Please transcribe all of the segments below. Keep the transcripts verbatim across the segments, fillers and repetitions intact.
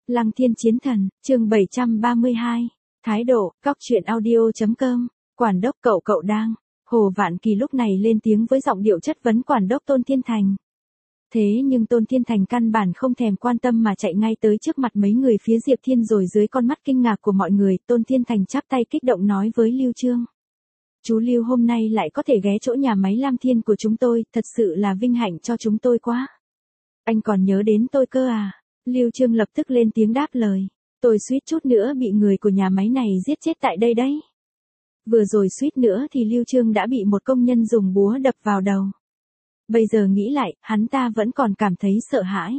Lăng Thiên Chiến Thần, chương bảy trăm ba mươi hai. Thái độ, góc truyện audio chấm com. Quản đốc cậu cậu đang. Hồ Vạn Kỳ lúc này lên tiếng với giọng điệu chất vấn quản đốc Tôn Thiên Thành. Thế nhưng Tôn Thiên Thành căn bản không thèm quan tâm mà chạy ngay tới trước mặt mấy người phía Diệp Thiên, rồi dưới con mắt kinh ngạc của mọi người, Tôn Thiên Thành chắp tay kích động nói với Lưu Trương. Chú Lưu hôm nay lại có thể ghé chỗ nhà máy Lam Thiên của chúng tôi, thật sự là vinh hạnh cho chúng tôi quá. Anh còn nhớ đến tôi cơ à? Lưu Trương lập tức lên tiếng đáp lời. Tôi suýt chút nữa bị người của nhà máy này giết chết tại đây đấy. Vừa rồi suýt nữa thì Lưu Trương đã bị một công nhân dùng búa đập vào đầu. Bây giờ nghĩ lại, hắn ta vẫn còn cảm thấy sợ hãi.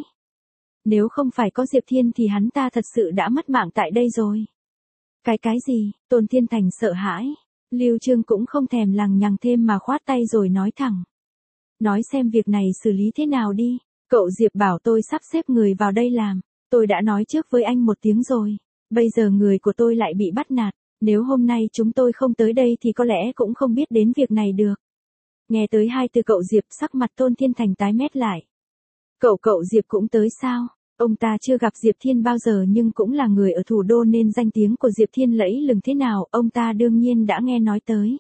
Nếu không phải có Diệp Thiên thì hắn ta thật sự đã mất mạng tại đây rồi. Cái cái gì? Tôn Thiên Thành sợ hãi. Lưu Trương cũng không thèm lằng nhằng thêm mà khoát tay rồi nói thẳng. Nói xem việc này xử lý thế nào đi. Cậu Diệp bảo tôi sắp xếp người vào đây làm. Tôi đã nói trước với anh một tiếng rồi. Bây giờ người của tôi lại bị bắt nạt. Nếu hôm nay chúng tôi không tới đây thì có lẽ cũng không biết đến việc này được. Nghe tới hai từ cậu Diệp, sắc mặt Tôn Thiên Thành tái mét lại. Cậu cậu Diệp cũng tới sao? Ông ta chưa gặp Diệp Thiên bao giờ nhưng cũng là người ở thủ đô nên danh tiếng của Diệp Thiên lẫy lừng thế nào ông ta đương nhiên đã nghe nói tới.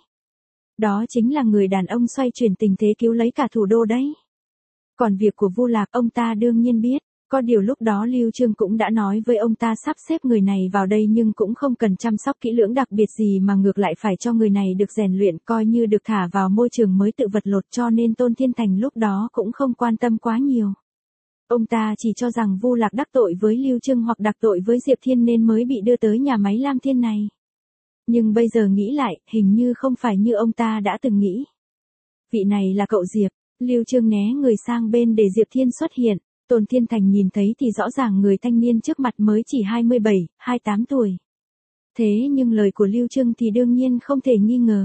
Đó chính là người đàn ông xoay chuyển tình thế cứu lấy cả thủ đô đấy. Còn việc của Vu Lạc ông ta đương nhiên biết. Có điều lúc đó Lưu Trương cũng đã nói với ông ta sắp xếp người này vào đây nhưng cũng không cần chăm sóc kỹ lưỡng đặc biệt gì mà ngược lại phải cho người này được rèn luyện coi như được thả vào môi trường mới tự vật lộn, cho nên Tôn Thiên Thành lúc đó cũng không quan tâm quá nhiều. Ông ta chỉ cho rằng Vu Lạc đắc tội với Lưu Trương hoặc đắc tội với Diệp Thiên nên mới bị đưa tới nhà máy Lam Thiên này. Nhưng bây giờ nghĩ lại, hình như không phải như ông ta đã từng nghĩ. Vị này là cậu Diệp. Lưu Trương né người sang bên để Diệp Thiên xuất hiện. Tôn Thiên Thành nhìn thấy thì rõ ràng người thanh niên trước mặt mới chỉ hai mươi bảy, hai mươi tám tuổi. Thế nhưng lời của Lưu Trương thì đương nhiên không thể nghi ngờ.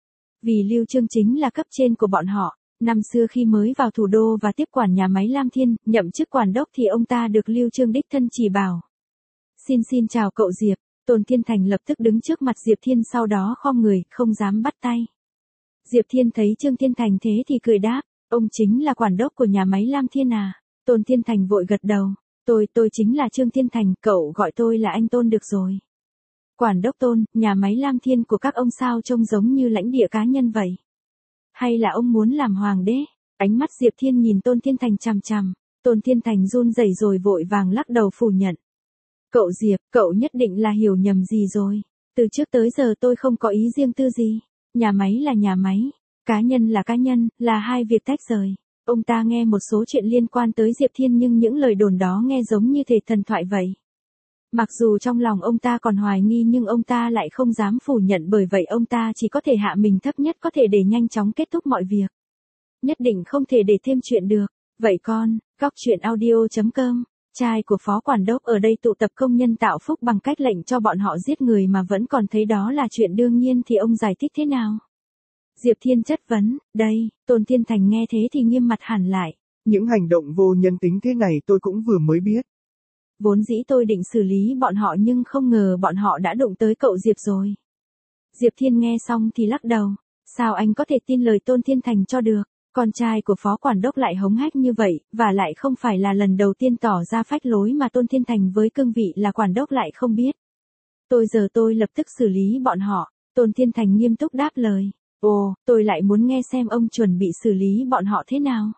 Vì Lưu Trương chính là cấp trên của bọn họ. Năm xưa khi mới vào thủ đô và tiếp quản nhà máy Lam Thiên, nhậm chức quản đốc thì ông ta được Lưu Trương đích thân chỉ bảo. Xin xin chào cậu Diệp. Tôn Thiên Thành lập tức đứng trước mặt Diệp Thiên, sau đó khom người, không dám bắt tay. Diệp Thiên thấy Trương Thiên Thành thế thì cười đáp, ông chính là quản đốc của nhà máy Lam Thiên à? Tôn Thiên Thành vội gật đầu, tôi, tôi chính là Trương Thiên Thành, cậu gọi tôi là anh Tôn được rồi. Quản đốc Tôn, nhà máy Lam Thiên của các ông sao trông giống như lãnh địa cá nhân vậy? Hay là ông muốn làm hoàng đế? Ánh mắt Diệp Thiên nhìn Tôn Thiên Thành chằm chằm, Tôn Thiên Thành run rẩy rồi vội vàng lắc đầu phủ nhận. Cậu Diệp, cậu nhất định là hiểu nhầm gì rồi. Từ trước tới giờ tôi không có ý riêng tư gì. Nhà máy là nhà máy, cá nhân là cá nhân, là hai việc tách rời. Ông ta nghe một số chuyện liên quan tới Diệp Thiên nhưng những lời đồn đó nghe giống như thể thần thoại vậy. Mặc dù trong lòng ông ta còn hoài nghi nhưng ông ta lại không dám phủ nhận, bởi vậy ông ta chỉ có thể hạ mình thấp nhất có thể để nhanh chóng kết thúc mọi việc. Nhất định không thể để thêm chuyện được. Vậy con, góc truyện audio chấm com, trai của phó quản đốc ở đây tụ tập công nhân tạo phúc bằng cách lệnh cho bọn họ giết người mà vẫn còn thấy đó là chuyện đương nhiên thì ông giải thích thế nào? Diệp Thiên chất vấn, đây, Tôn Thiên Thành nghe thế thì nghiêm mặt hẳn lại. Những hành động vô nhân tính thế này tôi cũng vừa mới biết. Vốn dĩ tôi định xử lý bọn họ nhưng không ngờ bọn họ đã đụng tới cậu Diệp rồi. Diệp Thiên nghe xong thì lắc đầu, sao anh có thể tin lời Tôn Thiên Thành cho được, con trai của phó quản đốc lại hống hách như vậy, và lại không phải là lần đầu tiên tỏ ra phách lối mà Tôn Thiên Thành với cương vị là quản đốc lại không biết. Tôi giờ tôi lập tức xử lý bọn họ, Tôn Thiên Thành nghiêm túc đáp lời. Ồ, tôi lại muốn nghe xem ông chuẩn bị xử lý bọn họ thế nào.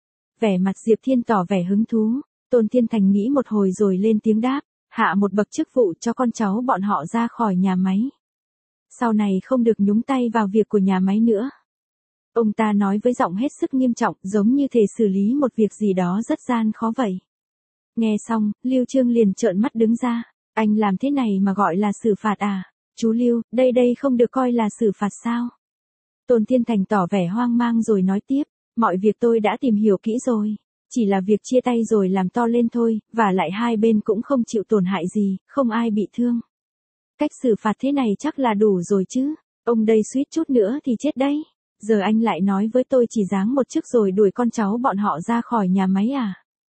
Vẻ mặt Diệp Thiên tỏ vẻ hứng thú, Tôn Thiên Thành nghĩ một hồi rồi lên tiếng đáp, hạ một bậc chức vụ cho con cháu bọn họ ra khỏi nhà máy. Sau này không được nhúng tay vào việc của nhà máy nữa. Ông ta nói với giọng hết sức nghiêm trọng, giống như thể xử lý một việc gì đó rất gian khó vậy. Nghe xong, Lưu Trương liền trợn mắt đứng ra, anh làm thế này mà gọi là xử phạt à? Chú Lưu, đây đây không được coi là xử phạt sao? Tôn Thiên Thành tỏ vẻ hoang mang rồi nói tiếp, mọi việc tôi đã tìm hiểu kỹ rồi, chỉ là việc chia tay rồi làm to lên thôi, và lại hai bên cũng không chịu tổn hại gì, không ai bị thương. Cách xử phạt thế này chắc là đủ rồi chứ, ông đây suýt chút nữa thì chết đấy, giờ anh lại nói với tôi chỉ giáng một chức rồi đuổi con cháu bọn họ ra khỏi nhà máy à?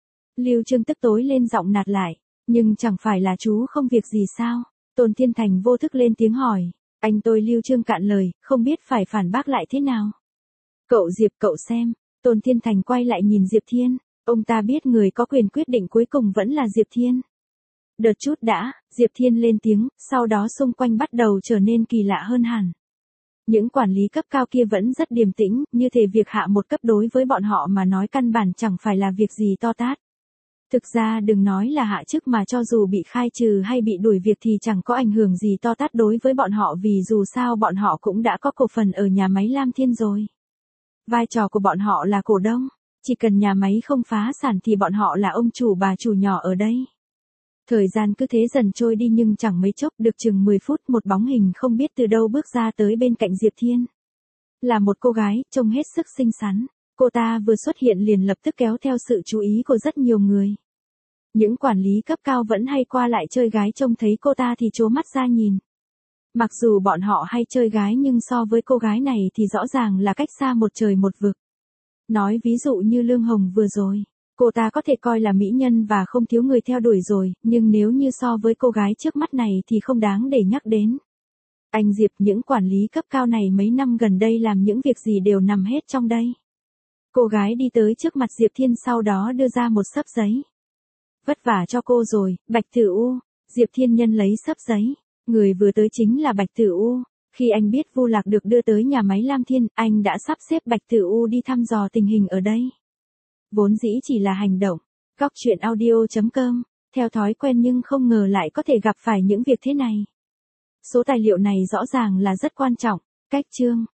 Lưu Trương tức tối lên giọng nạt lại, nhưng chẳng phải là chú không việc gì sao? Tôn Thiên Thành vô thức lên tiếng hỏi. Anh tôi Lưu Trương cạn lời, không biết phải phản bác lại thế nào. Cậu Diệp cậu xem, Tôn Thiên Thành quay lại nhìn Diệp Thiên, ông ta biết người có quyền quyết định cuối cùng vẫn là Diệp Thiên. Đợt chút đã, Diệp Thiên lên tiếng, sau đó xung quanh bắt đầu trở nên kỳ lạ hơn hẳn. Những quản lý cấp cao kia vẫn rất điềm tĩnh, như thể việc hạ một cấp đối với bọn họ mà nói căn bản chẳng phải là việc gì to tát. Thực ra đừng nói là hạ chức mà cho dù bị khai trừ hay bị đuổi việc thì chẳng có ảnh hưởng gì to tát đối với bọn họ vì dù sao bọn họ cũng đã có cổ phần ở nhà máy Lam Thiên rồi. Vai trò của bọn họ là cổ đông, chỉ cần nhà máy không phá sản thì bọn họ là ông chủ bà chủ nhỏ ở đây. Thời gian cứ thế dần trôi đi nhưng chẳng mấy chốc được chừng mười phút một bóng hình không biết từ đâu bước ra tới bên cạnh Diệp Thiên. Là một cô gái, trông hết sức xinh xắn. Cô ta vừa xuất hiện liền lập tức kéo theo sự chú ý của rất nhiều người. Những quản lý cấp cao vẫn hay qua lại chơi gái trông thấy cô ta thì trố mắt ra nhìn. Mặc dù bọn họ hay chơi gái nhưng so với cô gái này thì rõ ràng là cách xa một trời một vực. Nói ví dụ như Lương Hồng vừa rồi, cô ta có thể coi là mỹ nhân và không thiếu người theo đuổi rồi, nhưng nếu như so với cô gái trước mắt này thì không đáng để nhắc đến. Anh Diệp, những quản lý cấp cao này mấy năm gần đây làm những việc gì đều nằm hết trong đây. Cô gái đi tới trước mặt Diệp Thiên sau đó đưa ra một xấp giấy. Vất vả cho cô rồi, Bạch Tử U. Diệp Thiên nhân lấy xấp giấy. Người vừa tới chính là Bạch Tử U. Khi anh biết Vu Lạc được đưa tới nhà máy Lam Thiên, anh đã sắp xếp Bạch Tử U đi thăm dò tình hình ở đây. Vốn dĩ chỉ là hành động. Góc truyện audio chấm com. Theo thói quen nhưng không ngờ lại có thể gặp phải những việc thế này. Số tài liệu này rõ ràng là rất quan trọng. Cách chương.